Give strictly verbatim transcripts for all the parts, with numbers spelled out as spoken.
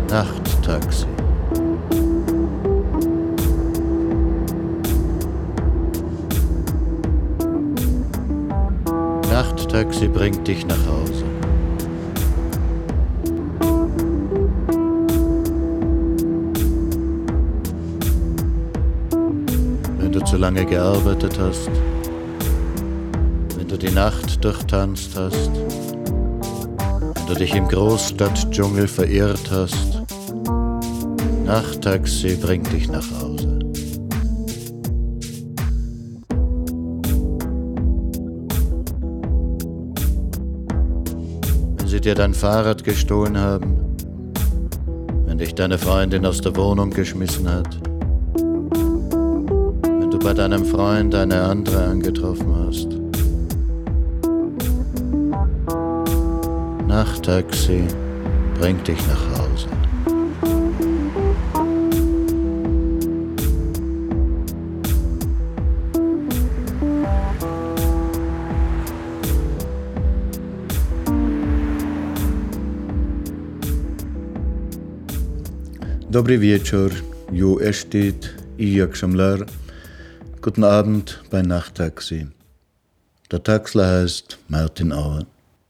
Nachttaxi. Nachttaxi bringt dich nach Hause. Wenn du zu lange gearbeitet hast, wenn du die Nacht durchtanzt hast, wenn du dich im Großstadtdschungel verirrt hast, Nachttaxi bringt dich nach Hause. Wenn sie dir dein Fahrrad gestohlen haben, wenn dich deine Freundin aus der Wohnung geschmissen hat, wenn du bei deinem Freund eine andere angetroffen hast, Nachttaxi bringt dich nach Hause. Dobry wieczór, ju estit i jak Schamlar. Guten Abend bei Nachttaxi. Der Taxler heißt Martin Auer.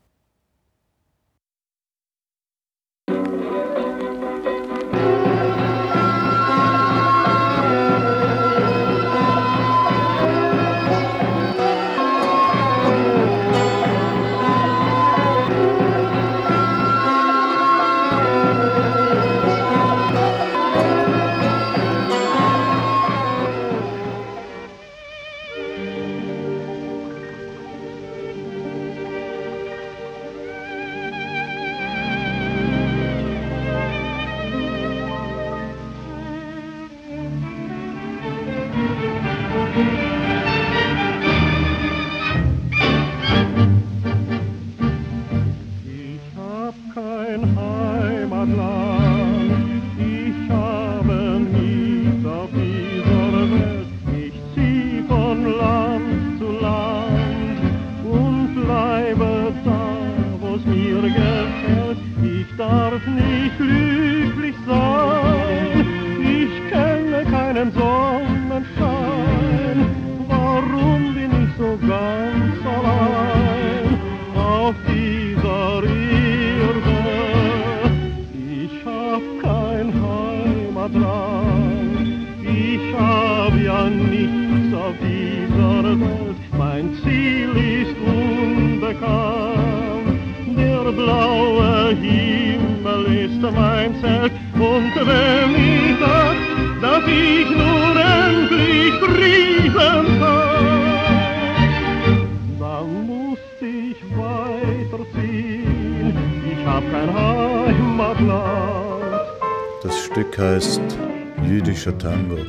Das Stück heißt Jüdischer Tango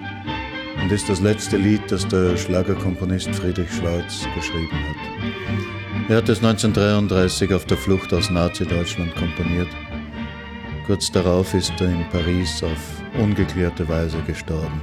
und ist das letzte Lied, das der Schlagerkomponist Friedrich Schwarz geschrieben hat. Er hat es neunzehnhundertdreiunddreißig auf der Flucht aus Nazi-Deutschland komponiert. Kurz darauf ist er in Paris auf ungeklärte Weise gestorben.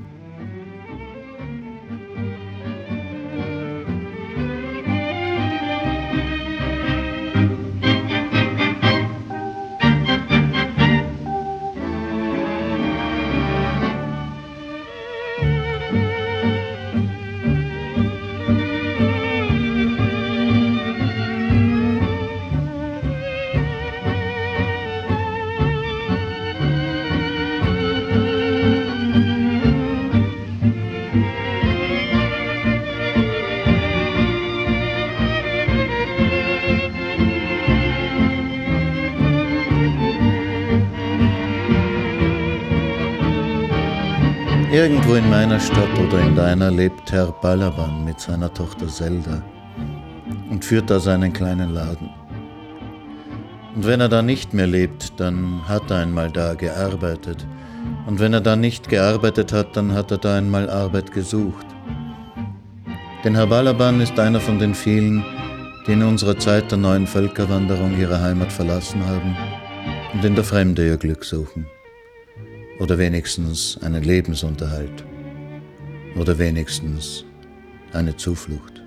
Irgendwo in meiner Stadt oder in deiner lebt Herr Balaban mit seiner Tochter Zelda und führt da seinen kleinen Laden. Und wenn er da nicht mehr lebt, dann hat er einmal da gearbeitet. Und wenn er da nicht gearbeitet hat, dann hat er da einmal Arbeit gesucht. Denn Herr Balaban ist einer von den vielen, die in unserer Zeit der neuen Völkerwanderung ihre Heimat verlassen haben und in der Fremde ihr Glück suchen. Oder wenigstens einen Lebensunterhalt. Oder wenigstens eine Zuflucht.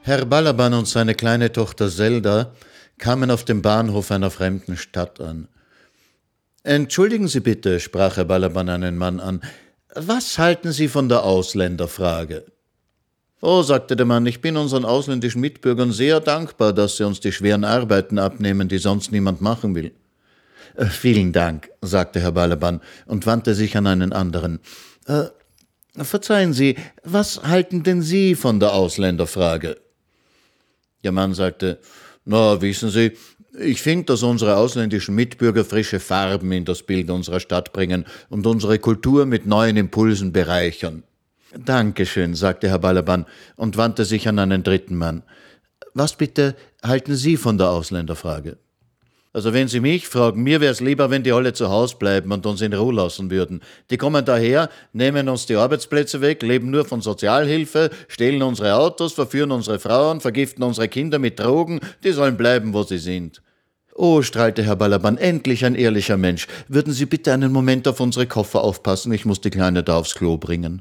Herr Balaban und seine kleine Tochter Zelda kamen auf dem Bahnhof einer fremden Stadt an. »Entschuldigen Sie bitte«, sprach Herr Balaban einen Mann an, »was halten Sie von der Ausländerfrage?« »Oh«, sagte der Mann, »ich bin unseren ausländischen Mitbürgern sehr dankbar, dass sie uns die schweren Arbeiten abnehmen, die sonst niemand machen will.« äh, »Vielen Dank«, sagte Herr Balaban und wandte sich an einen anderen. Äh, »Verzeihen Sie, was halten denn Sie von der Ausländerfrage?« Der Mann sagte, »Na, wissen Sie, ich finde, dass unsere ausländischen Mitbürger frische Farben in das Bild unserer Stadt bringen und unsere Kultur mit neuen Impulsen bereichern.« »Dankeschön«, sagte Herr Balaban und wandte sich an einen dritten Mann. »Was bitte halten Sie von der Ausländerfrage?« »Also wenn Sie mich fragen, mir wäre es lieber, wenn die alle zu Hause bleiben und uns in Ruhe lassen würden. Die kommen daher, nehmen uns die Arbeitsplätze weg, leben nur von Sozialhilfe, stehlen unsere Autos, verführen unsere Frauen, vergiften unsere Kinder mit Drogen, die sollen bleiben, wo sie sind.« »Oh«, strahlte Herr Balaban, »endlich ein ehrlicher Mensch. Würden Sie bitte einen Moment auf unsere Koffer aufpassen, ich muss die Kleine da aufs Klo bringen.«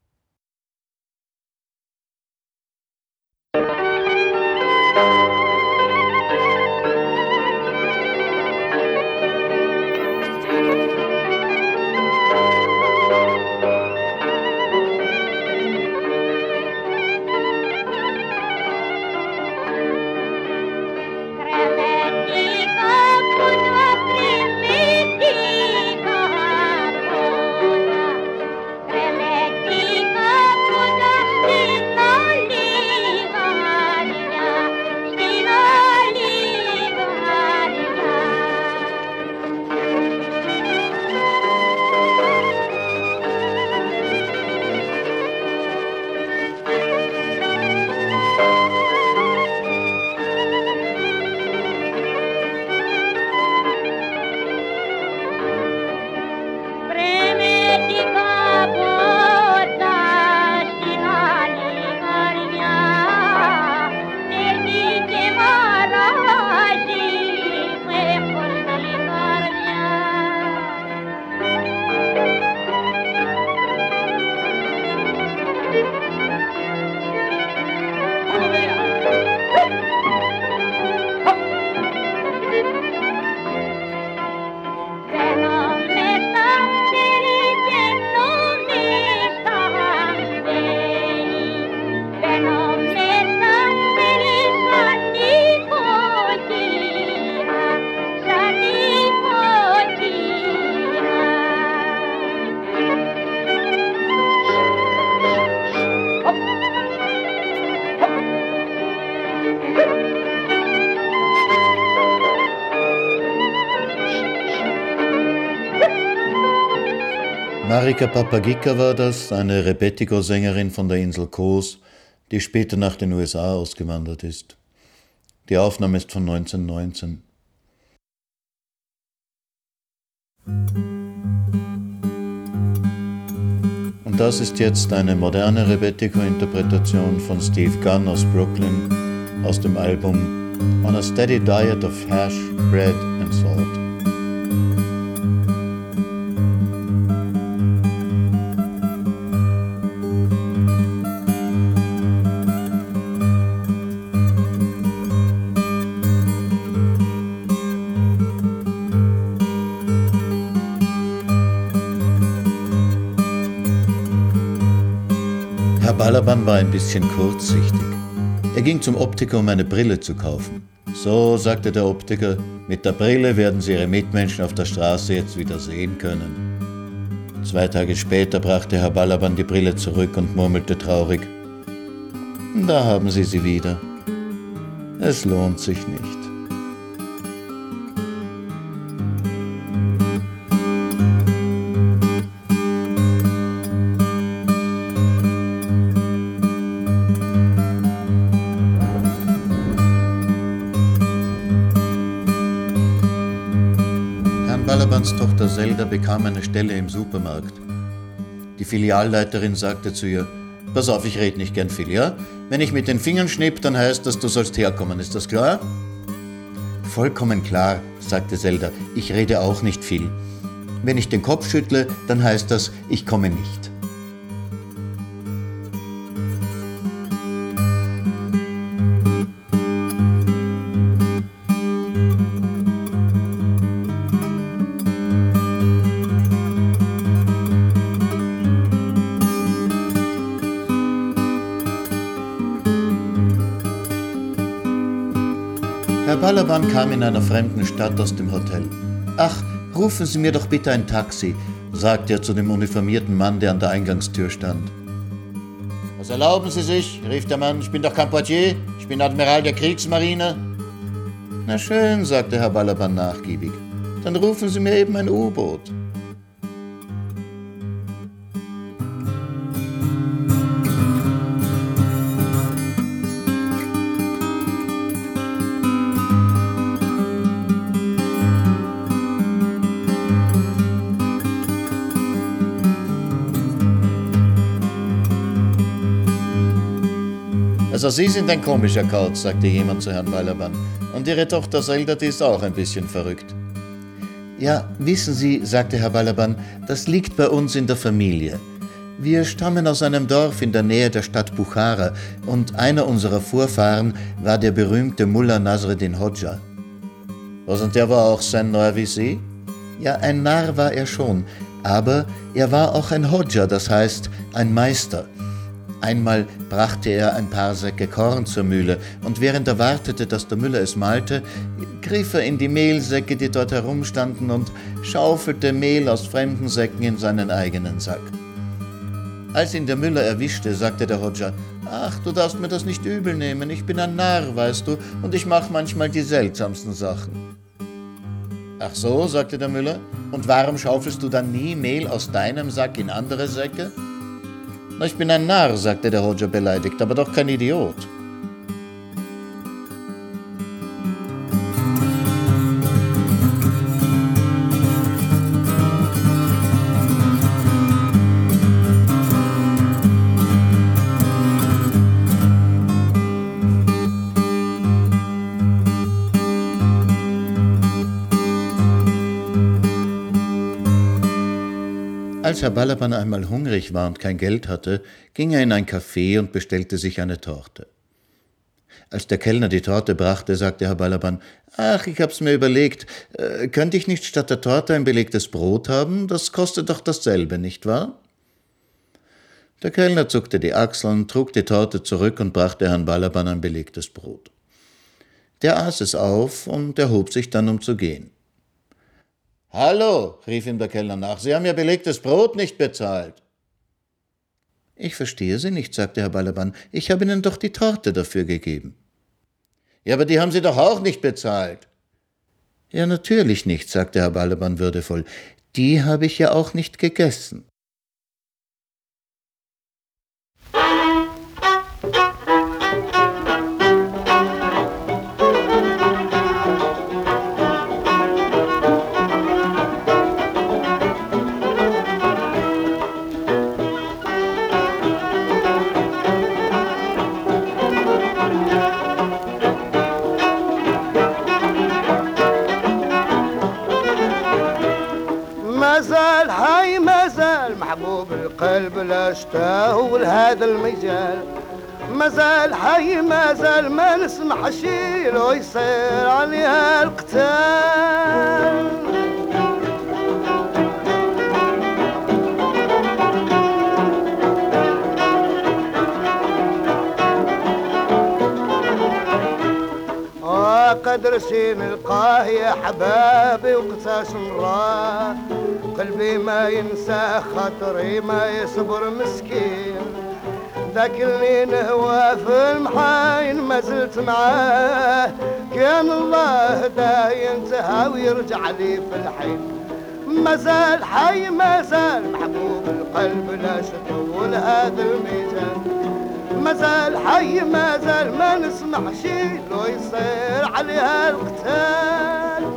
Marika Papagika war das, eine Rebetiko-Sängerin von der Insel Kos, die später nach den U S A ausgewandert ist. Die Aufnahme ist von neunzehnhundertneunzehn. Und das ist jetzt eine moderne Rebetiko-Interpretation von Steve Gunn aus Brooklyn aus dem Album On a Steady Diet of Hash, Bread and Salt. Herr Balaban war ein bisschen kurzsichtig. Er ging zum Optiker, um eine Brille zu kaufen. So, sagte der Optiker, mit der Brille werden Sie Ihre Mitmenschen auf der Straße jetzt wieder sehen können. Zwei Tage später brachte Herr Balaban die Brille zurück und murmelte traurig, da haben Sie sie wieder. Es lohnt sich nicht. Balabans Tochter Zelda bekam eine Stelle im Supermarkt. Die Filialleiterin sagte zu ihr, pass auf, ich rede nicht gern viel, ja? Wenn ich mit den Fingern schnipp, dann heißt das, du sollst herkommen, ist das klar? Vollkommen klar, sagte Zelda, ich rede auch nicht viel. Wenn ich den Kopf schüttle, dann heißt das, ich komme nicht. Herr Balaban kam in einer fremden Stadt aus dem Hotel. »Ach, rufen Sie mir doch bitte ein Taxi«, sagte er zu dem uniformierten Mann, der an der Eingangstür stand. »Was erlauben Sie sich?« rief der Mann. »Ich bin doch kein Portier, ich bin Admiral der Kriegsmarine.« »Na schön«, sagte Herr Balaban nachgiebig. »Dann rufen Sie mir eben ein U-Boot.« »Also Sie sind ein komischer Kauz«, sagte jemand zu Herrn Balaban. »Und Ihre Tochter Zelda, die ist auch ein bisschen verrückt.« »Ja, wissen Sie«, sagte Herr Balaban, »das liegt bei uns in der Familie. Wir stammen aus einem Dorf in der Nähe der Stadt Buchara und einer unserer Vorfahren war der berühmte Mullah Nasreddin Hodja.« »Was, und der war auch sein Narr wie Sie?« »Ja, ein Narr war er schon, aber er war auch ein Hodja, das heißt ein Meister. Einmal brachte er ein paar Säcke Korn zur Mühle und während er wartete, dass der Müller es mahlte, griff er in die Mehlsäcke, die dort herumstanden, und schaufelte Mehl aus fremden Säcken in seinen eigenen Sack. Als ihn der Müller erwischte, sagte der Hodja: »Ach, du darfst mir das nicht übel nehmen, ich bin ein Narr, weißt du, und ich mache manchmal die seltsamsten Sachen.« »Ach so«, sagte der Müller, »und warum schaufelst du dann nie Mehl aus deinem Sack in andere Säcke?« »Na, ich bin ein Narr«, sagte der Hodja beleidigt, »aber doch kein Idiot.« Als Herr Balaban einmal hungrig war und kein Geld hatte, ging er in ein Café und bestellte sich eine Torte. Als der Kellner die Torte brachte, sagte Herr Balaban: »Ach, ich hab's mir überlegt, äh, könnte ich nicht statt der Torte ein belegtes Brot haben? Das kostet doch dasselbe, nicht wahr?« Der Kellner zuckte die Achseln, trug die Torte zurück und brachte Herrn Balaban ein belegtes Brot. Der aß es auf und erhob sich dann, um zu gehen. »Hallo«, rief ihm der Kellner nach, »Sie haben ja belegtes Brot nicht bezahlt.« »Ich verstehe Sie nicht«, sagte Herr Balaban, »ich habe Ihnen doch die Torte dafür gegeben.« »Ja, aber die haben Sie doch auch nicht bezahlt.« »Ja, natürlich nicht«, sagte Herr Balaban würdevoll, »die habe ich ja auch nicht gegessen.« مازال حي مازال محبوب القلب لا اشتاهو لهذا المجال مازال حي مازال ما نسمح شي لو يصير عليها القتال قدر شي نلقاه يا حبابي وقتاش نراه قلبي ما ينسى خاطري ما يصبر مسكين ذاك اللي نهوى في المحاين ما زلت معاه كان الله دا ينتهى ويرجع لي في الحين مازال حي مازال محبوب القلب لا شطول هذا الميزان مازال حي مازال ما نسمح شي لو يصير عليها القتال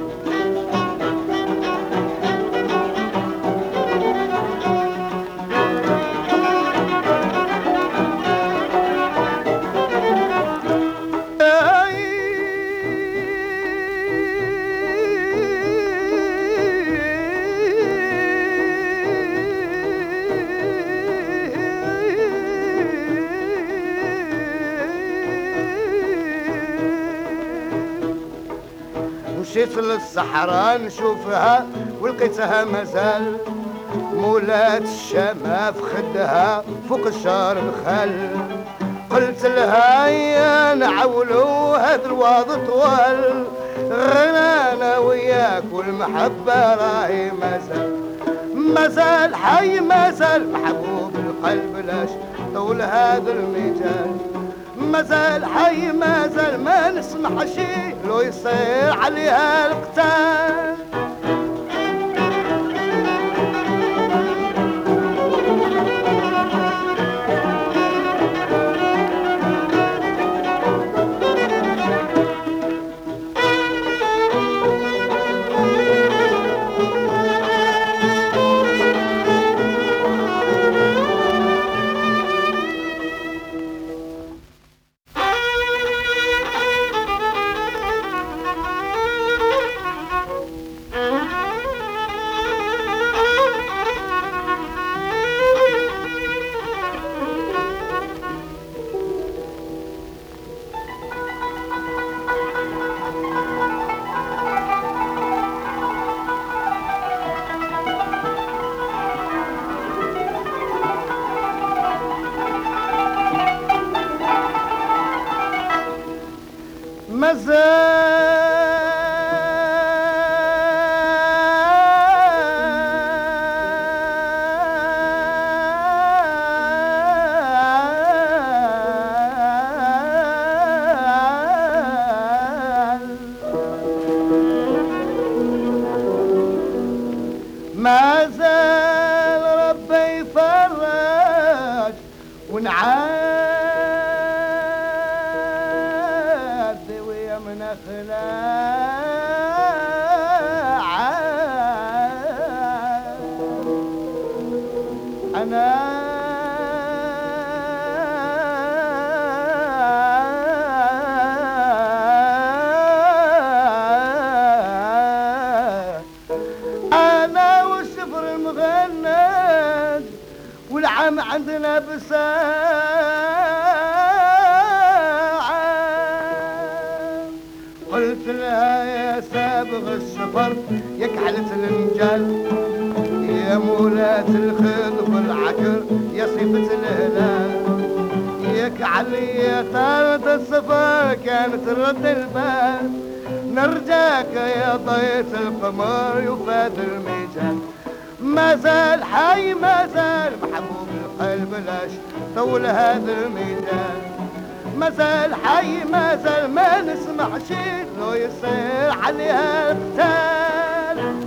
مشيت للصحراء نشوفها ولقيتها مازال مولات الشام في خدها فوق الشهر الخل قلت لها يا نعولوا هذا الوضع طوال غنانا وياك والمحبة راهي مازال مازال حي مازال محبوب القلب لاش طول هذا المجال مازال حي مازال ما نسمح شي لو يصير عليها القتال ما زال ربي يفرج ونعاد ويا من اخلاع انا والعم عندنا بساعة قلت لها يا سابغ السفر يا كحلة النجال يا مولاة الخيط والعكر يا صيفة الهلال يا كعلي يا طارة السفر كانت رد البال نرجاك يا ضيف القمر يفاد الميجان ما زال حي ما زال محبوب القلب لاش طول هذا الميدان ما زال حي ما زال ما نسمع شي لو يصير عليها القتال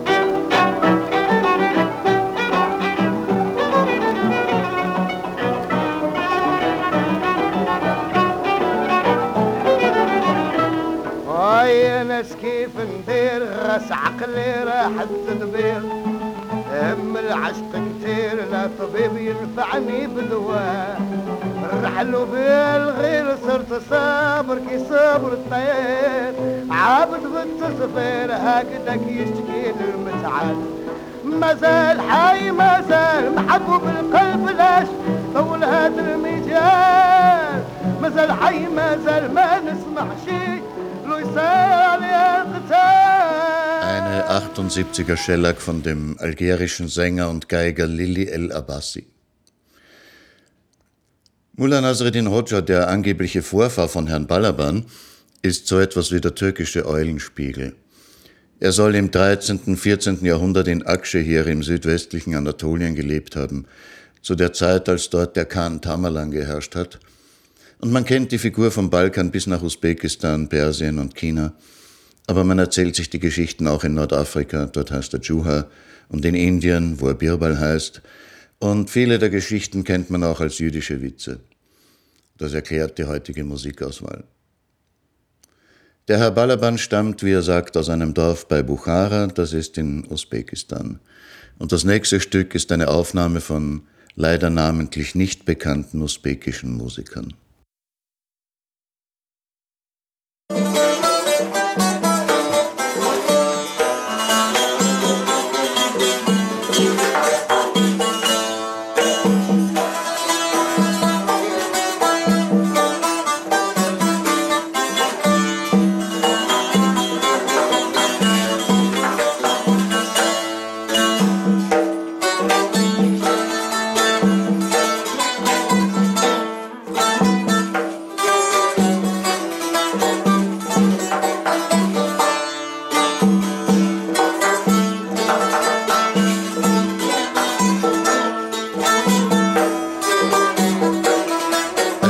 ويا ناس كيف ندير غس عقلي راح التدبير هم العشق كتير لا طبيب ينفعني بدواء الرحل بالغير صرت صابر كي صبر الطير عابد بالتصفير هكذا يشتكي المتعال ما زال حي ما زال محبوب القلب لاش طول هذا المجال ما زال حي ما زال ما نسمع شي لو يصير يا قتال. Eine achtundsiebziger Schellack von dem algerischen Sänger und Geiger Lili El Abbasi. Mullah Nasreddin Hoxha, der angebliche Vorfahr von Herrn Balaban, ist so etwas wie der türkische Eulenspiegel. Er soll im dreizehnten, vierzehnten Jahrhundert in Akşehir im südwestlichen Anatolien gelebt haben, zu der Zeit, als dort der Khan Tamerlan geherrscht hat. Und man kennt die Figur vom Balkan bis nach Usbekistan, Persien und China. Aber man erzählt sich die Geschichten auch in Nordafrika, dort heißt er Juha, und in Indien, wo er Birbal heißt. Und viele der Geschichten kennt man auch als jüdische Witze. Das erklärt die heutige Musikauswahl. Der Herr Balaban stammt, wie er sagt, aus einem Dorf bei Bukhara, das ist in Usbekistan. Und das nächste Stück ist eine Aufnahme von leider namentlich nicht bekannten usbekischen Musikern.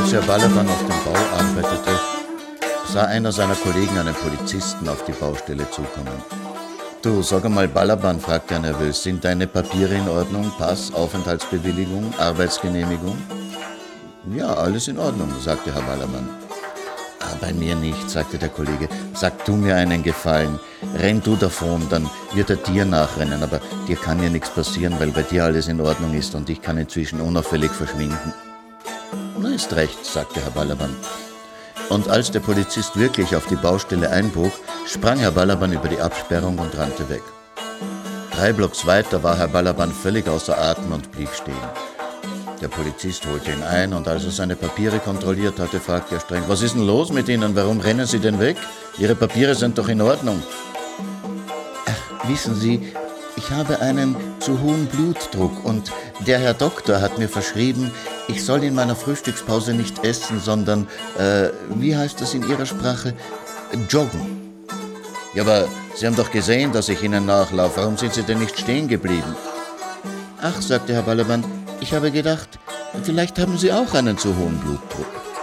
Als Herr Balaban auf dem Bau arbeitete, sah einer seiner Kollegen einen Polizisten auf die Baustelle zukommen. »Du, sag einmal, Balaban«, fragte er nervös, »sind deine Papiere in Ordnung? Pass, Aufenthaltsbewilligung, Arbeitsgenehmigung?« »Ja, alles in Ordnung«, sagte Herr Balaban. »Ah, bei mir nicht«, sagte der Kollege. »Sag du mir einen Gefallen. Renn du davon, dann wird er dir nachrennen. Aber dir kann ja nichts passieren, weil bei dir alles in Ordnung ist und ich kann inzwischen unauffällig verschwinden.« »Na, ist recht«, sagte Herr Balaban. Und als der Polizist wirklich auf die Baustelle einbog, sprang Herr Balaban über die Absperrung und rannte weg. Drei Blocks weiter war Herr Balaban völlig außer Atem und blieb stehen. Der Polizist holte ihn ein und als er seine Papiere kontrolliert hatte, fragte er streng: »Was ist denn los mit Ihnen? Warum rennen Sie denn weg? Ihre Papiere sind doch in Ordnung.« »Ach, wissen Sie, ich habe einen zu hohen Blutdruck und der Herr Doktor hat mir verschrieben, ich soll in meiner Frühstückspause nicht essen, sondern, äh, wie heißt das in Ihrer Sprache, joggen.« »Ja, aber Sie haben doch gesehen, dass ich Ihnen nachlaufe. Warum sind Sie denn nicht stehen geblieben?« »Ach«, sagte Herr Balaban, »ich habe gedacht, vielleicht haben Sie auch einen zu hohen Blutdruck.«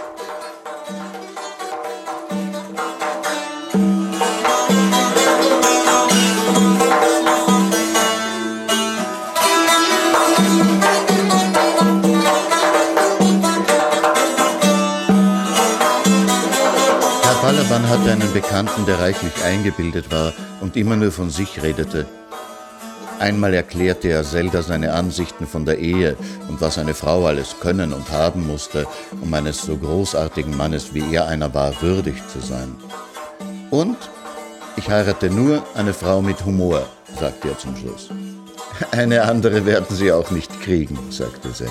Herr Balaban hatte einen Bekannten, der reichlich eingebildet war und immer nur von sich redete. Einmal erklärte er Zelda seine Ansichten von der Ehe und was eine Frau alles können und haben musste, um eines so großartigen Mannes wie er einer war, würdig zu sein. »Und ich heirate nur eine Frau mit Humor«, sagte er zum Schluss. »Eine andere werden Sie auch nicht kriegen«, sagte Zelda.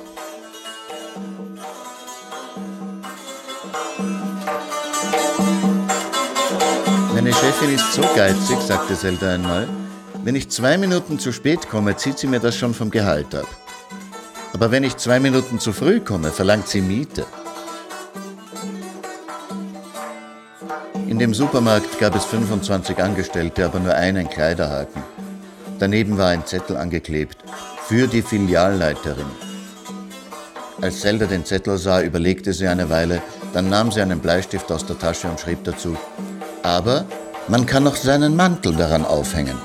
»Meine Chefin ist so geizig«, sagte Zelda einmal, »wenn ich zwei Minuten zu spät komme, zieht sie mir das schon vom Gehalt ab. Aber wenn ich zwei Minuten zu früh komme, verlangt sie Miete.« In dem Supermarkt gab es fünfundzwanzig Angestellte, aber nur einen Kleiderhaken. Daneben war ein Zettel angeklebt: »Für die Filialleiterin.« Als Zelda den Zettel sah, überlegte sie eine Weile, dann nahm sie einen Bleistift aus der Tasche und schrieb dazu: »Aber man kann noch seinen Mantel daran aufhängen.«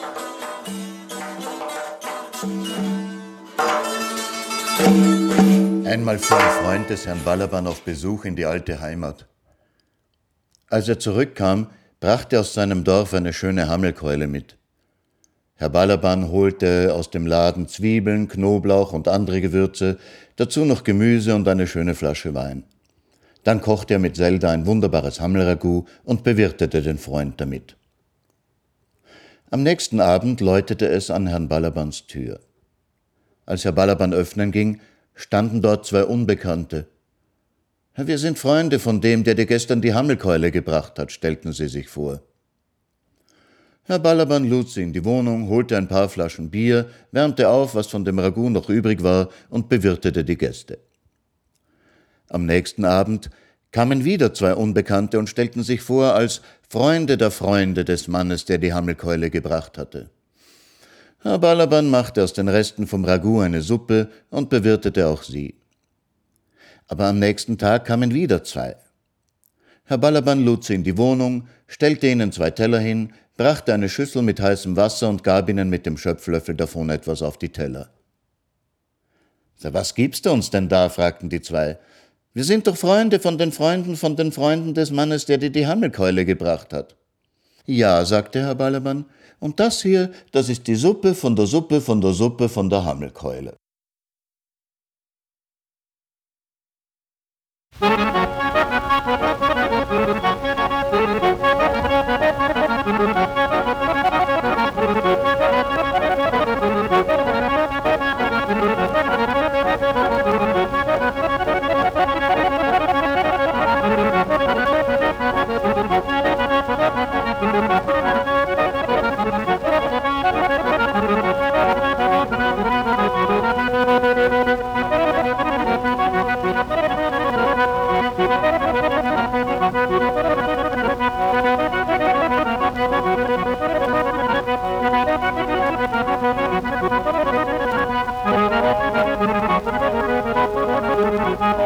Einmal fuhr ein Freund des Herrn Balaban auf Besuch in die alte Heimat. Als er zurückkam, brachte er aus seinem Dorf eine schöne Hammelkeule mit. Herr Balaban holte aus dem Laden Zwiebeln, Knoblauch und andere Gewürze, dazu noch Gemüse und eine schöne Flasche Wein. Dann kochte er mit Zelda ein wunderbares Hammelragout und bewirtete den Freund damit. Am nächsten Abend läutete es an Herrn Balabans Tür. Als Herr Balaban öffnen ging, standen dort zwei Unbekannte. »Wir sind Freunde von dem, der dir gestern die Hammelkeule gebracht hat«, stellten sie sich vor. Herr Balaban lud sie in die Wohnung, holte ein paar Flaschen Bier, wärmte auf, was von dem Ragout noch übrig war, und bewirtete die Gäste. Am nächsten Abend kamen wieder zwei Unbekannte und stellten sich vor als Freunde der Freunde des Mannes, der die Hammelkeule gebracht hatte. Herr Balaban machte aus den Resten vom Ragout eine Suppe und bewirtete auch sie. Aber am nächsten Tag kamen wieder zwei. Herr Balaban lud sie in die Wohnung, stellte ihnen zwei Teller hin, brachte eine Schüssel mit heißem Wasser und gab ihnen mit dem Schöpflöffel davon etwas auf die Teller. »So, was gibst du uns denn da?« fragten die zwei. »Wir sind doch Freunde von den Freunden von den Freunden des Mannes, der dir die Hammelkeule gebracht hat.« »Ja«, sagte Herr Balaban, »und das hier, das ist die Suppe von der Suppe von der Suppe von der Hammelkeule.«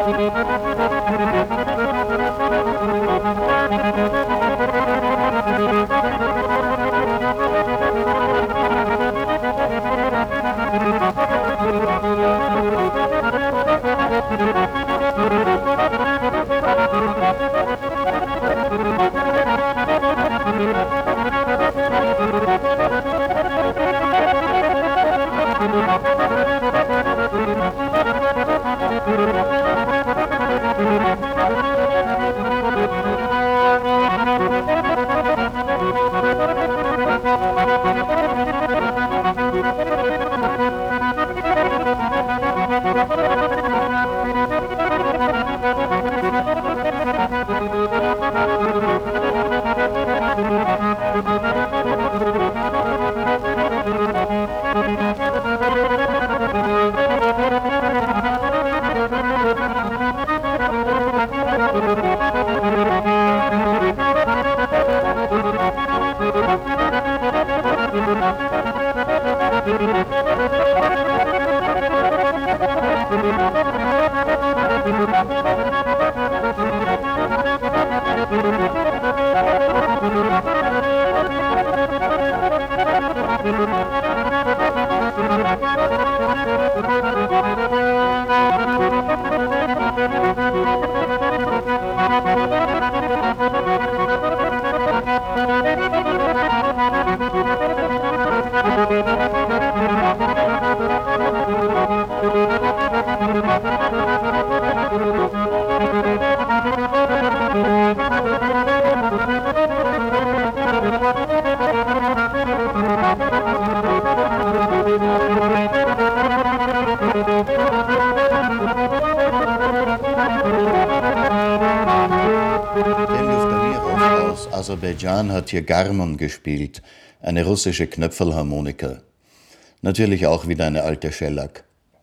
Aserbaidschan hat hier Garmon gespielt, eine russische Knöpfelharmonika. Natürlich auch wieder eine alte Schellack.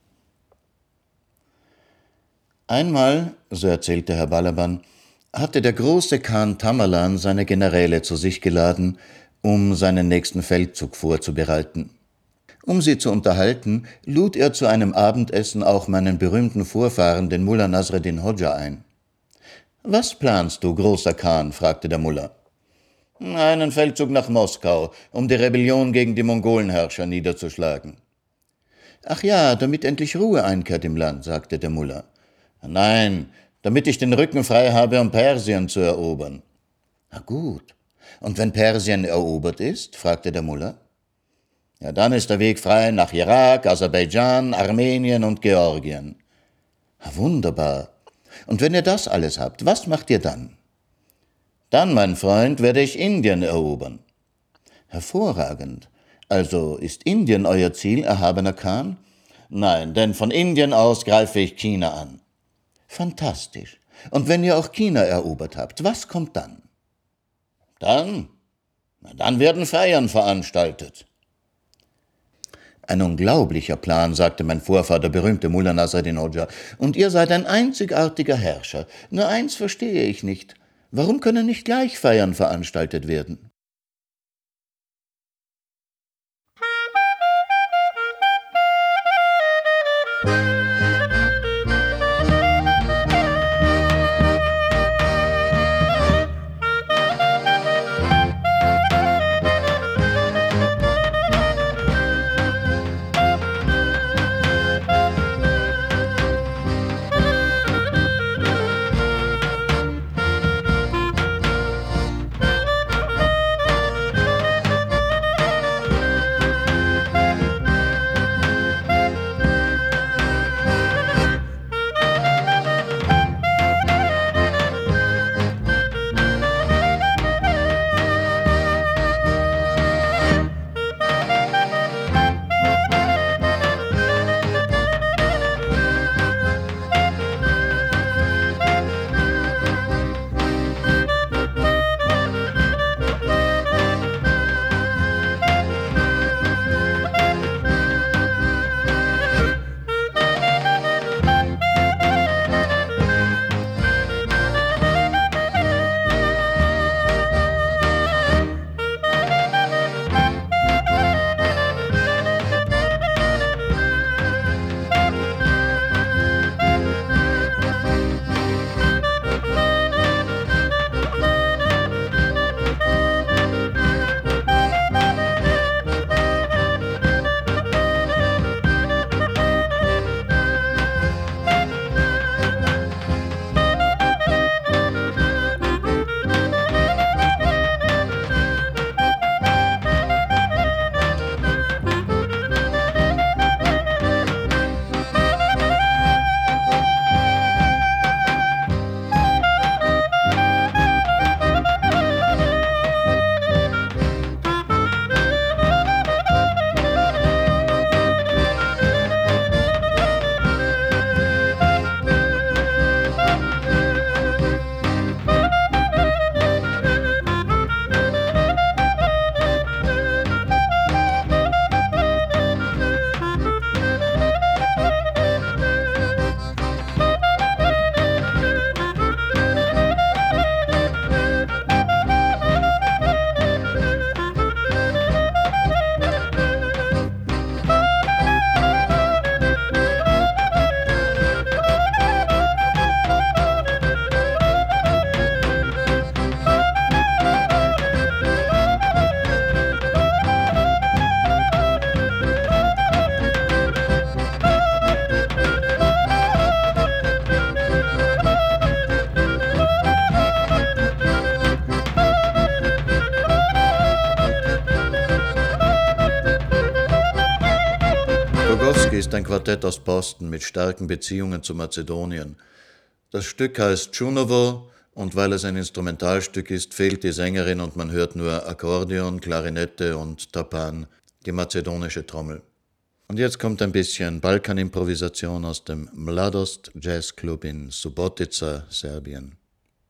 Einmal, so erzählte Herr Balaban, hatte der große Khan Tamerlan seine Generäle zu sich geladen, um seinen nächsten Feldzug vorzubereiten. Um sie zu unterhalten, lud er zu einem Abendessen auch meinen berühmten Vorfahren, den Mullah Nasreddin Hodja, ein. »Was planst du, großer Khan?« fragte der Mullah. »Einen Feldzug nach Moskau, um die Rebellion gegen die Mongolenherrscher niederzuschlagen.« »Ach ja, damit endlich Ruhe einkehrt im Land«, sagte der Mullah. »Nein, damit ich den Rücken frei habe, um Persien zu erobern.« »Na gut, und wenn Persien erobert ist?« fragte der Mullah. »Ja, dann ist der Weg frei nach Irak, Aserbaidschan, Armenien und Georgien.« »Wunderbar. Und wenn ihr das alles habt, was macht ihr dann?« »Dann, mein Freund, werde ich Indien erobern.« »Hervorragend. Also ist Indien euer Ziel, erhabener Khan?« »Nein, denn von Indien aus greife ich China an.« »Fantastisch. Und wenn ihr auch China erobert habt, was kommt dann?« »Dann? Na, dann werden Feiern veranstaltet.« »Ein unglaublicher Plan«, sagte mein Vorfahr, der berühmte Mullah Nasreddin Hodja. »Und ihr seid ein einzigartiger Herrscher. Nur eins verstehe ich nicht. Warum können nicht gleich Feiern veranstaltet werden?« ein Quartett aus Boston mit starken Beziehungen zu Mazedonien. Das Stück heißt Čunovo und weil es ein Instrumentalstück ist, fehlt die Sängerin und man hört nur Akkordeon, Klarinette und Tapan, die mazedonische Trommel. Und jetzt kommt ein bisschen Balkanimprovisation aus dem Mladost Jazz Club in Subotica, Serbien.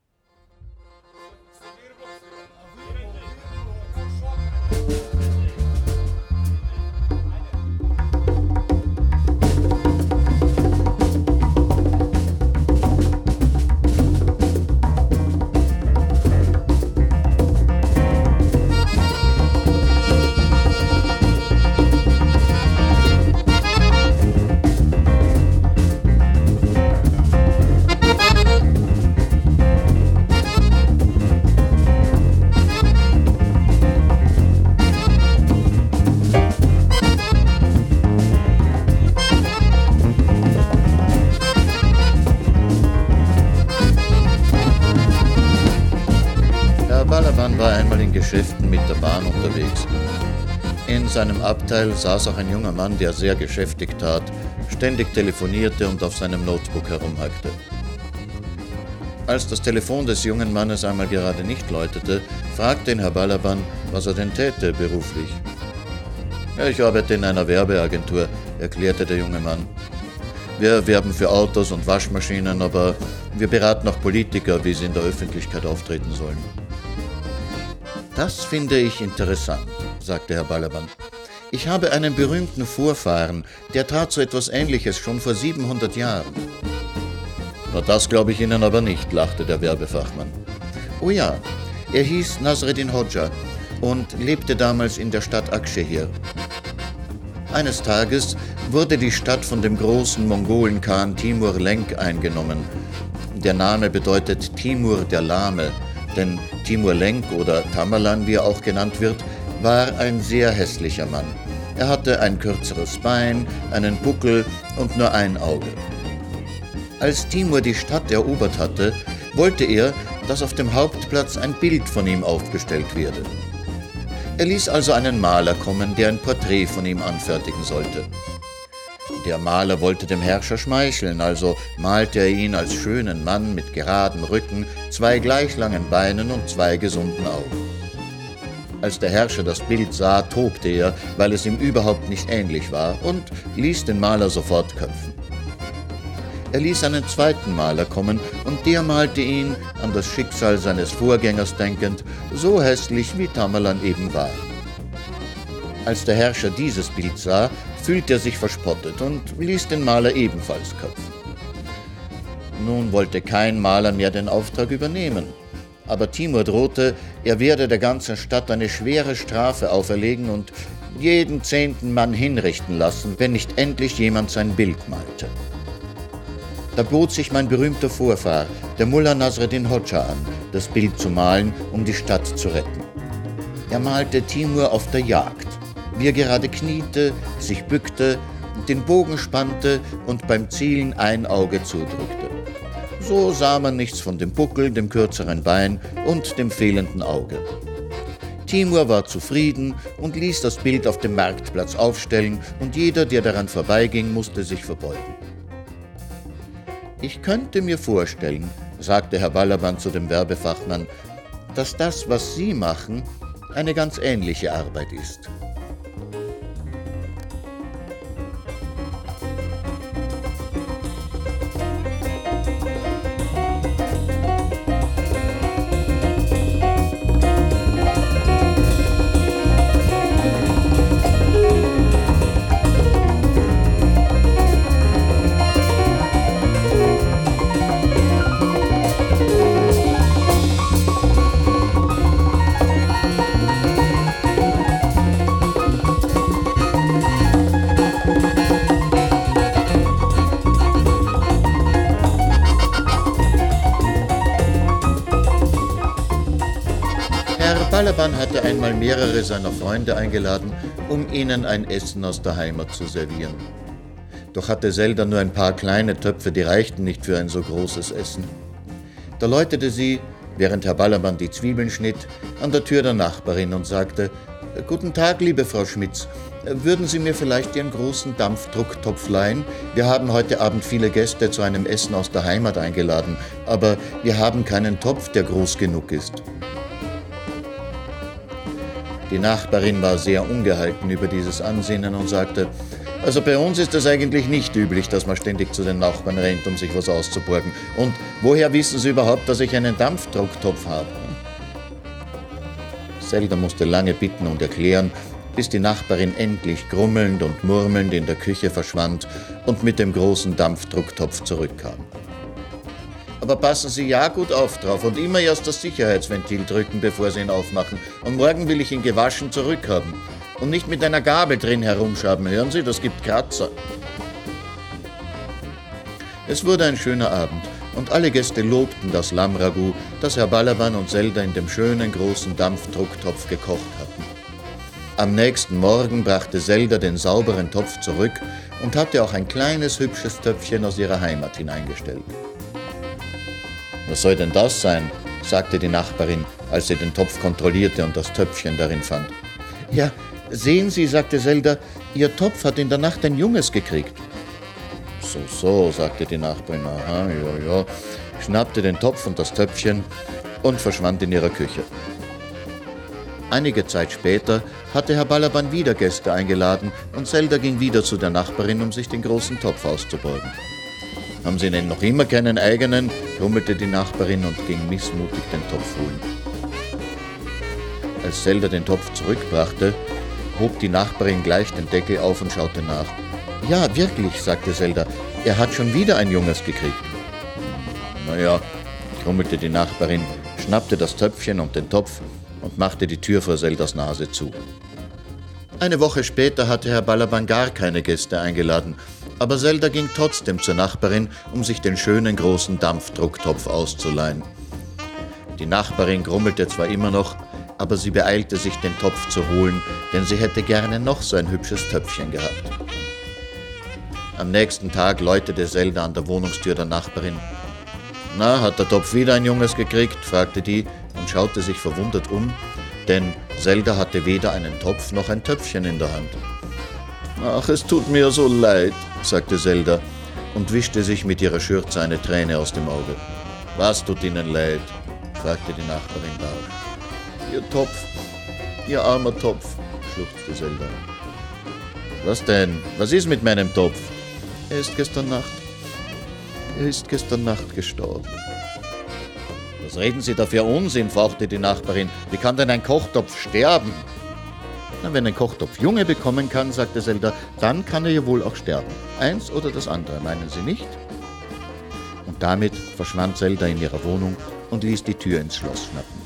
Balaban war einmal in Geschäften mit der Bahn unterwegs. In seinem Abteil saß auch ein junger Mann, der sehr geschäftig tat, ständig telefonierte und auf seinem Notebook herumhackte. Als das Telefon des jungen Mannes einmal gerade nicht läutete, fragte ihn Herr Balaban, was er denn täte beruflich. Ja, ich arbeite in einer Werbeagentur, erklärte der junge Mann. Wir werben für Autos und Waschmaschinen, aber wir beraten auch Politiker, wie sie in der Öffentlichkeit auftreten sollen. Das finde ich interessant, sagte Herr Balaban. Ich habe einen berühmten Vorfahren, der tat so etwas Ähnliches schon vor siebenhundert Jahren. Na, das glaube ich Ihnen aber nicht, lachte der Werbefachmann. Oh ja, er hieß Nasreddin Hoxha und lebte damals in der Stadt Akşehir. Eines Tages wurde die Stadt von dem großen Mongolen-Khan Timur Lenk eingenommen. Der Name bedeutet Timur der Lahme, denn Timur Lenk oder Tamerlan, wie er auch genannt wird, war ein sehr hässlicher Mann. Er hatte ein kürzeres Bein, einen Buckel und nur ein Auge. Als Timur die Stadt erobert hatte, wollte er, dass auf dem Hauptplatz ein Bild von ihm aufgestellt werde. Er ließ also einen Maler kommen, der ein Porträt von ihm anfertigen sollte. Der Maler wollte dem Herrscher schmeicheln, also malte er ihn als schönen Mann mit geradem Rücken, zwei gleich langen Beinen und zwei gesunden Augen. Als der Herrscher das Bild sah, tobte er, weil es ihm überhaupt nicht ähnlich war, und ließ den Maler sofort köpfen. Er ließ einen zweiten Maler kommen, und der malte ihn, an das Schicksal seines Vorgängers denkend, so hässlich wie Tamerlan eben war. Als der Herrscher dieses Bild sah, fühlte er sich verspottet und ließ den Maler ebenfalls köpfen. Nun wollte kein Maler mehr den Auftrag übernehmen, aber Timur drohte, er werde der ganzen Stadt eine schwere Strafe auferlegen und jeden zehnten Mann hinrichten lassen, wenn nicht endlich jemand sein Bild malte. Da bot sich mein berühmter Vorfahr, der Mullah Nasreddin Hoxha, an, das Bild zu malen, um die Stadt zu retten. Er malte Timur auf der Jagd, wie er gerade kniete, sich bückte, den Bogen spannte und beim Zielen ein Auge zudrückte. So sah man nichts von dem Buckel, dem kürzeren Bein und dem fehlenden Auge. Timur war zufrieden und ließ das Bild auf dem Marktplatz aufstellen, und jeder, der daran vorbeiging, musste sich verbeugen. Ich könnte mir vorstellen, sagte Herr Balaban zu dem Werbefachmann, dass das, was Sie machen, eine ganz ähnliche Arbeit ist. Balaban hatte einmal mehrere seiner Freunde eingeladen, um ihnen ein Essen aus der Heimat zu servieren. Doch hatte Zelda nur ein paar kleine Töpfe, die reichten nicht für ein so großes Essen. Da läutete sie, während Herr Balaban die Zwiebeln schnitt, an der Tür der Nachbarin und sagte: »Guten Tag, liebe Frau Schmitz. würden Sie mir vielleicht Ihren großen Dampfdrucktopf leihen? Wir haben heute Abend viele Gäste zu einem Essen aus der Heimat eingeladen, aber wir haben keinen Topf, der groß genug ist. Die Nachbarin war sehr ungehalten über dieses Ansinnen und sagte, also bei uns ist es eigentlich nicht üblich, dass man ständig zu den Nachbarn rennt, um sich was auszuborgen. Und woher wissen Sie überhaupt, dass ich einen Dampfdrucktopf habe? Zelda musste lange bitten und erklären, bis die Nachbarin endlich grummelnd und murmelnd in der Küche verschwand und mit dem großen Dampfdrucktopf zurückkam. Aber passen Sie ja gut auf drauf und immer erst das Sicherheitsventil drücken, bevor Sie ihn aufmachen. Und morgen will ich ihn gewaschen zurückhaben. Und nicht mit einer Gabel drin herumschaben, hören Sie, das gibt Kratzer. Es wurde ein schöner Abend und alle Gäste lobten das Lammragout, das Herr Balaban und Zelda in dem schönen großen Dampfdrucktopf gekocht hatten. Am nächsten Morgen brachte Zelda den sauberen Topf zurück und hatte auch ein kleines, hübsches Töpfchen aus ihrer Heimat hineingestellt. »Was soll denn das sein?« sagte die Nachbarin, als sie den Topf kontrollierte und das Töpfchen darin fand. »Ja, sehen Sie«, sagte Zelda, »Ihr Topf hat in der Nacht ein Junges gekriegt.« »So, so«, sagte die Nachbarin, »aha, ja, ja«, schnappte den Topf und das Töpfchen und verschwand in ihrer Küche. Einige Zeit später hatte Herr Balaban wieder Gäste eingeladen und Zelda ging wieder zu der Nachbarin, um sich den großen Topf auszuborgen. »Haben Sie denn noch immer keinen eigenen?« grummelte die Nachbarin und ging missmutig den Topf holen. Als Zelda den Topf zurückbrachte, hob die Nachbarin gleich den Deckel auf und schaute nach. »Ja, wirklich«, sagte Zelda, »er hat schon wieder ein Junges gekriegt.« »Naja«, grummelte die Nachbarin, schnappte das Töpfchen und den Topf und machte die Tür vor Zeldas Nase zu. Eine Woche später hatte Herr Balaban gar keine Gäste eingeladen, aber Zelda ging trotzdem zur Nachbarin, um sich den schönen großen Dampfdrucktopf auszuleihen. Die Nachbarin grummelte zwar immer noch, aber sie beeilte sich, den Topf zu holen, denn sie hätte gerne noch so ein hübsches Töpfchen gehabt. Am nächsten Tag läutete Zelda an der Wohnungstür der Nachbarin. »Na, hat der Topf wieder ein Junges gekriegt?« fragte die und schaute sich verwundert um, denn Zelda hatte weder einen Topf noch ein Töpfchen in der Hand. »Ach, es tut mir so leid«, sagte Zelda und wischte sich mit ihrer Schürze eine Träne aus dem Auge. »Was tut Ihnen leid?« fragte die Nachbarin barsch. »Ihr Topf, Ihr armer Topf«, schluchzte Zelda. »Was denn? Was ist mit meinem Topf?« »Er ist gestern Nacht, er ist gestern Nacht gestorben.« »Was reden Sie da für Unsinn?«, fauchte die Nachbarin. »Wie kann denn ein Kochtopf sterben?« »Na, wenn ein Kochtopf Junge bekommen kann«, sagte Zelda, »dann kann er ja wohl auch sterben. Eins oder das andere, meinen Sie nicht?« Und damit verschwand Zelda in ihrer Wohnung und ließ die Tür ins Schloss schnappen.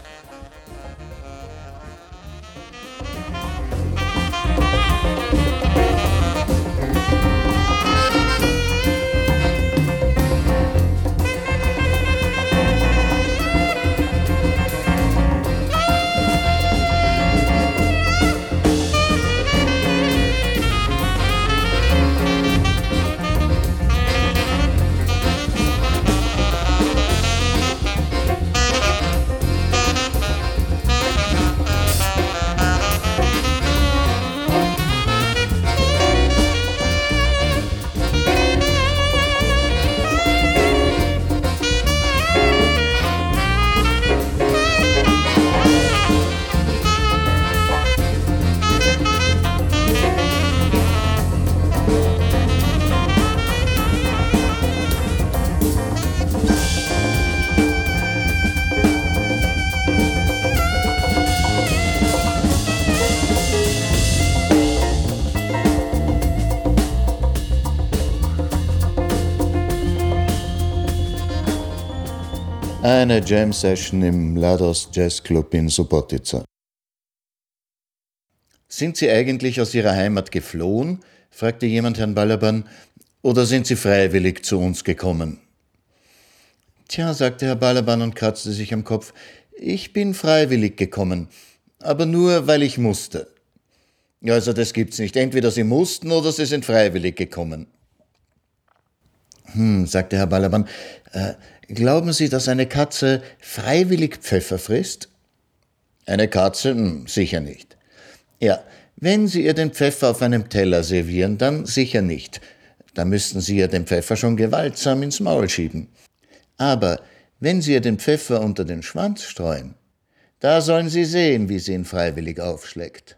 Eine Jam-Session im Lados Jazz Club in Subotica. »Sind Sie eigentlich aus Ihrer Heimat geflohen?« fragte jemand Herrn Balaban. »Oder sind Sie freiwillig zu uns gekommen?« »Tja«, sagte Herr Balaban und kratzte sich am Kopf, »ich bin freiwillig gekommen, aber nur, weil ich musste.« »Ja, also das gibt's nicht. Entweder Sie mussten oder Sie sind freiwillig gekommen.« »Hm«, sagte Herr Balaban, äh, »glauben Sie, dass eine Katze freiwillig Pfeffer frisst?« »Eine Katze? Hm, sicher nicht.« »Ja, Wenn Sie ihr den Pfeffer auf einem Teller servieren, dann sicher nicht. Da müssten Sie ihr den Pfeffer schon gewaltsam ins Maul schieben. Aber wenn Sie ihr den Pfeffer unter den Schwanz streuen, da sollen Sie sehen, wie sie ihn freiwillig aufschlägt.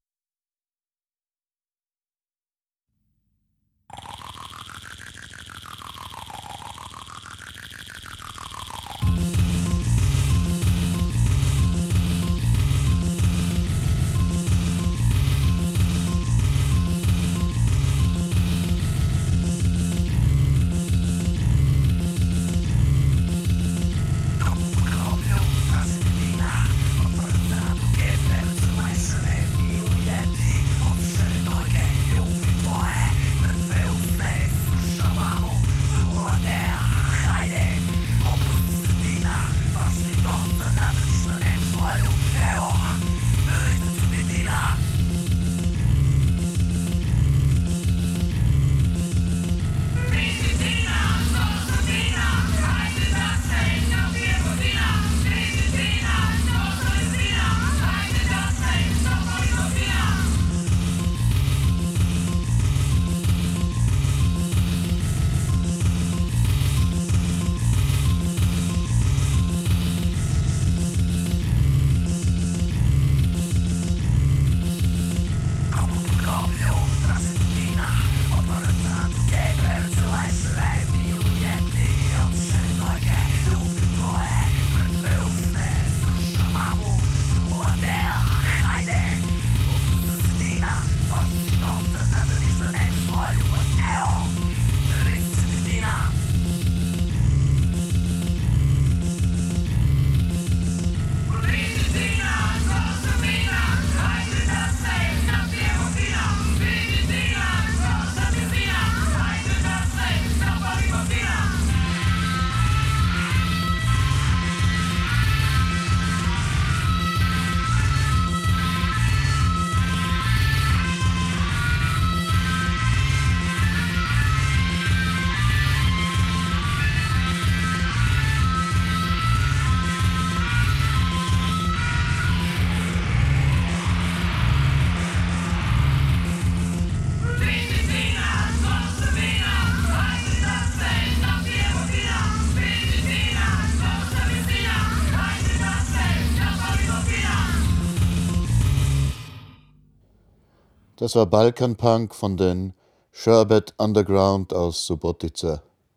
Das war Balkanpunk von den Sherbet Underground aus Subotica.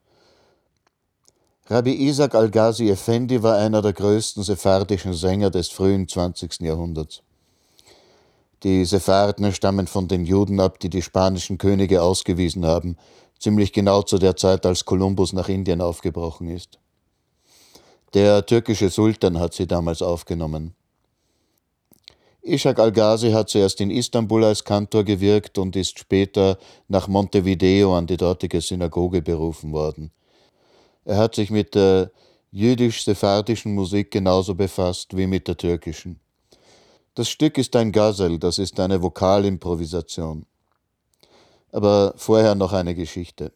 Rabbi Isaac Al-Ghazi Effendi war einer der größten sephardischen Sänger des frühen zwanzigsten Jahrhunderts. Die Sepharden stammen von den Juden ab, die die spanischen Könige ausgewiesen haben, ziemlich genau zu der Zeit, als Kolumbus nach Indien aufgebrochen ist. Der türkische Sultan hat sie damals aufgenommen. Ishak Al-Ghazi hat zuerst in Istanbul als Kantor gewirkt und ist später nach Montevideo an die dortige Synagoge berufen worden. Er hat sich mit der jüdisch-sephardischen Musik genauso befasst wie mit der türkischen. Das Stück ist ein Ghazal, das ist eine Vokalimprovisation. Aber vorher noch eine Geschichte.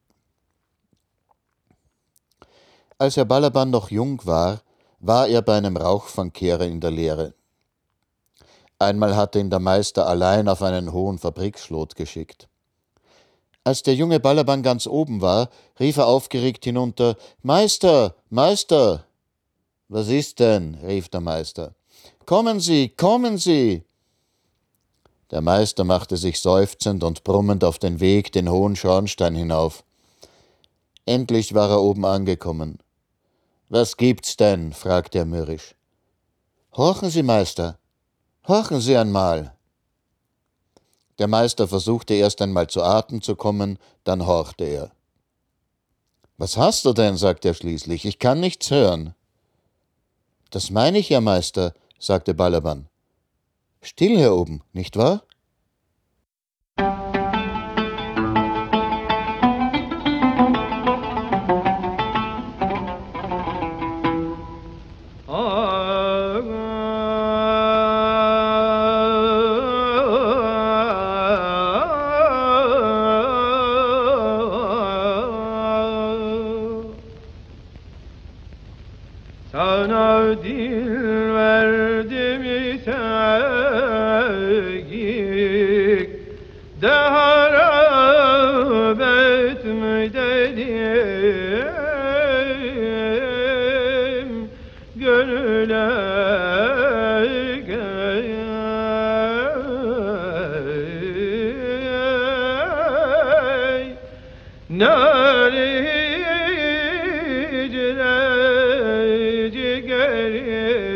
Als Herr Balaban noch jung war, war er bei einem Rauchfangkehrer in der Lehre. Einmal hatte ihn der Meister allein auf einen hohen Fabriksschlot geschickt. Als der junge Balaban ganz oben war, rief er aufgeregt hinunter: »Meister, Meister!« »Was ist denn?« rief der Meister. »Kommen Sie, kommen Sie!« Der Meister machte sich seufzend und brummend auf den Weg den hohen Schornstein hinauf. Endlich war er oben angekommen. »Was gibt's denn?« fragte er mürrisch. »Horchen Sie, Meister, horchen Sie einmal!« Der Meister versuchte erst einmal zu Atem zu kommen, dann horchte er. »Was hast du denn?« sagte er schließlich. »Ich kann nichts hören.« »Das meine ich ja, Meister«, sagte Balaban. »Still hier oben, nicht wahr?« Sana dil verdim sevgi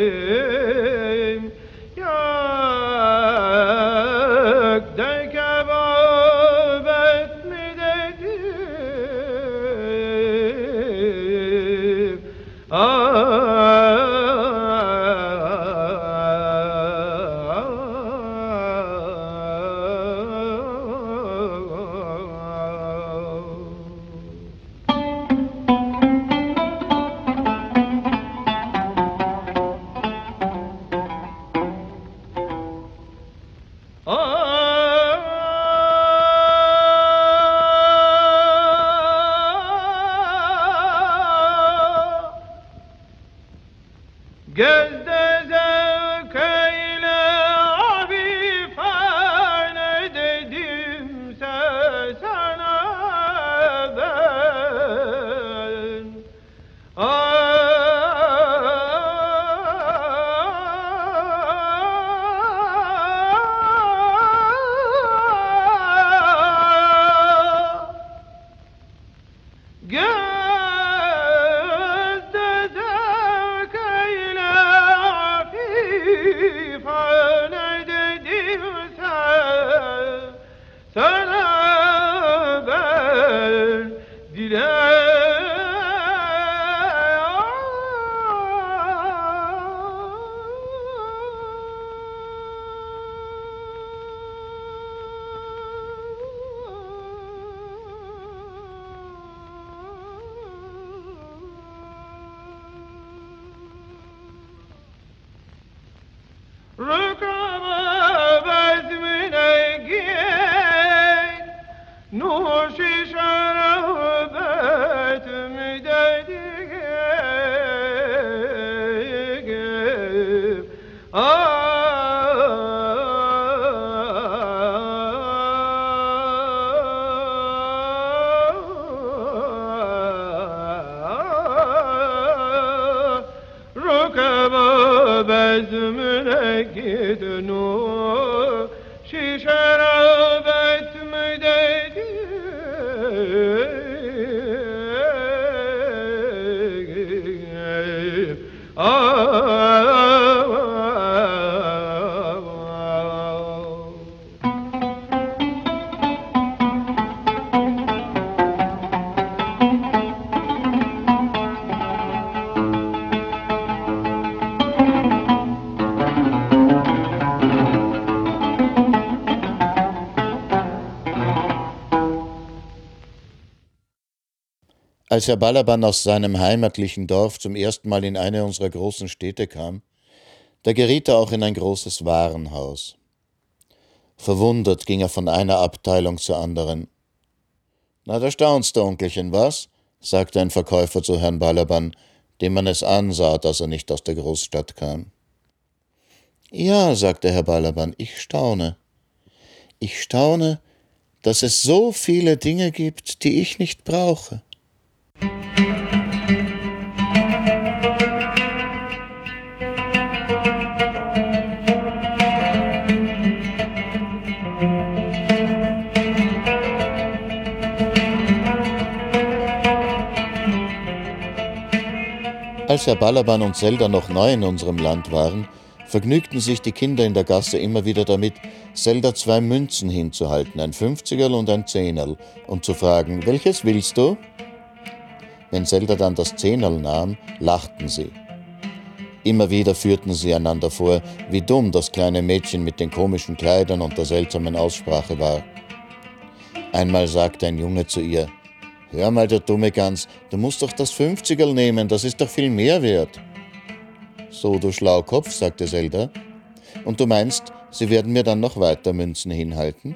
Als Herr Balaban aus seinem heimatlichen Dorf zum ersten Mal in eine unserer großen Städte kam, da geriet er auch in ein großes Warenhaus. Verwundert ging er von einer Abteilung zur anderen. »Na, da staunst du, Onkelchen, was?« sagte ein Verkäufer zu Herrn Balaban, dem man es ansah, dass er nicht aus der Großstadt kam. »Ja«, sagte Herr Balaban, »ich staune. Ich staune, dass es so viele Dinge gibt, die ich nicht brauche.« Als Herr Balaban und Zelda noch neu in unserem Land waren, vergnügten sich die Kinder in der Gasse immer wieder damit, Zelda zwei Münzen hinzuhalten, ein Fünfzigerl und ein Zehnerl, und zu fragen, welches willst du? Wenn Zelda dann das Zehnerl nahm, lachten sie. Immer wieder führten sie einander vor, wie dumm das kleine Mädchen mit den komischen Kleidern und der seltsamen Aussprache war. Einmal sagte ein Junge zu ihr, »Hör mal, du dumme Gans, du musst doch das Fünfzigerl nehmen, das ist doch viel mehr wert.« »So, du Schlaukopf«, sagte Zelda, »und du meinst, sie werden mir dann noch weiter Münzen hinhalten?«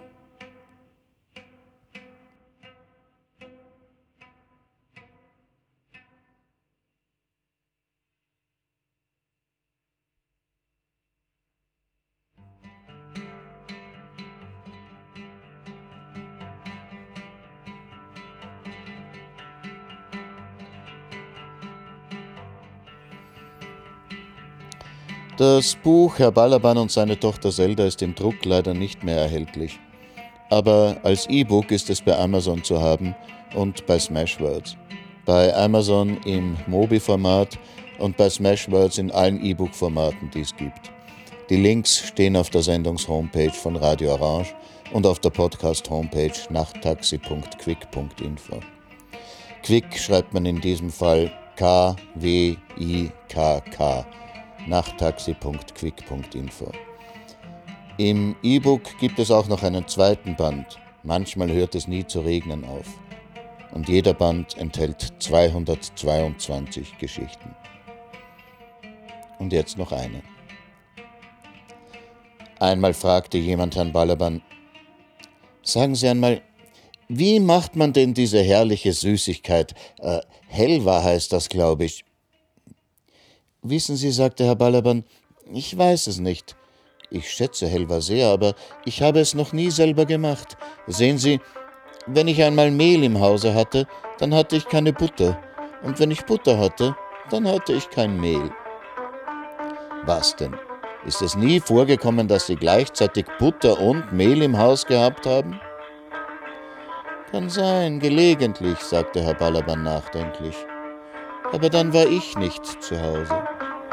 Das Buch Herr Balaban und seine Tochter Zelda ist im Druck leider nicht mehr erhältlich. Aber als E-Book ist es bei Amazon zu haben und bei Smashwords. Bei Amazon im Mobi-Format und bei Smashwords in allen E-Book-Formaten, die es gibt. Die Links stehen auf der Sendungs-Homepage von Radio Orange und auf der Podcast-Homepage nachttaxi punkt quick punkt info. Quick schreibt man in diesem Fall K W I K K, nachttaxi punkt quick punkt info. Im E-Book gibt es auch noch einen zweiten Band, Manchmal hört es nie zu regnen auf. Und jeder Band enthält zweihundertzweiundzwanzig Geschichten. Und jetzt noch eine. Einmal fragte jemand Herrn Balaban: Sagen Sie einmal, wie macht man denn diese herrliche Süßigkeit? Äh, Helva heißt das, glaube ich. Wissen Sie, sagte Herr Balaban, ich weiß es nicht. Ich schätze Helva sehr, aber ich habe es noch nie selber gemacht. Sehen Sie, wenn ich einmal Mehl im Hause hatte, dann hatte ich keine Butter. Und wenn ich Butter hatte, dann hatte ich kein Mehl. Was denn? Ist es nie vorgekommen, dass Sie gleichzeitig Butter und Mehl im Haus gehabt haben? Kann sein, gelegentlich, sagte Herr Balaban nachdenklich. Aber dann war ich nicht zu Hause.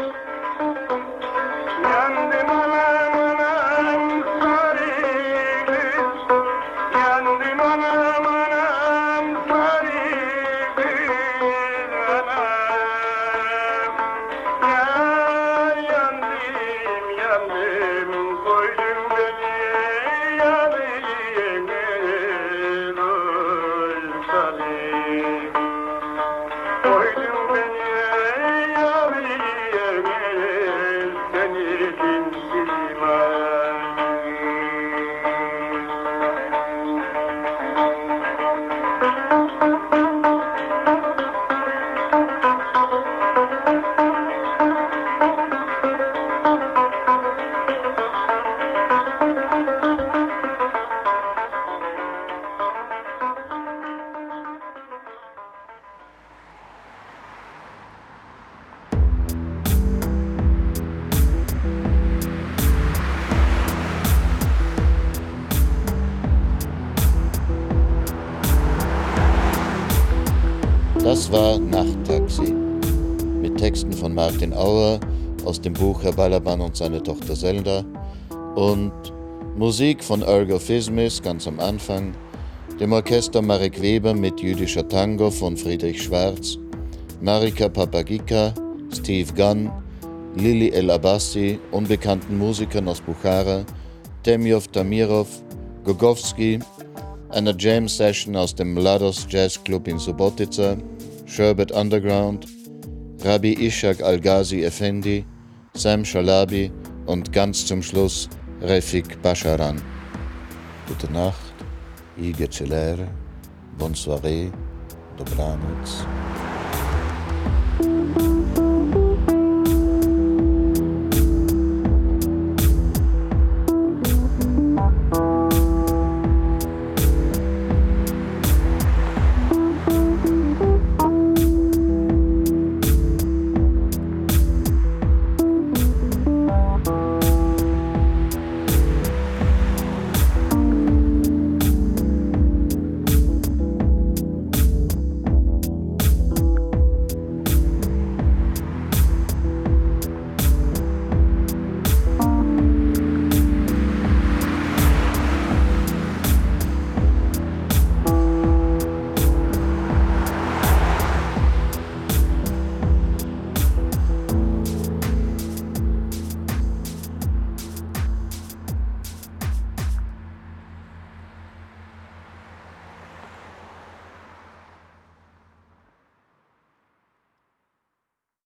Das war Nachttaxi mit Texten von Martin Auer aus dem Buch Herr Balaban und seine Tochter Zelda und Musik von Ergo Fismis ganz am Anfang, dem Orchester Marek Weber mit Jüdischer Tango von Friedrich Schwarz, Marika Papagika, Steve Gunn, Lili El Abbasi, unbekannten Musikern aus Buchara, Temjov Tamirov, Gogowski, einer Jam-Session aus dem Mlados Jazz Club in Subotica, Sherbet Underground, Rabbi Ishak Al-Ghazi Effendi, Sam Shalabi und ganz zum Schluss Refik Basharan. Gute Nacht, Ige Celere, Bonne Soirée, Dobranoc.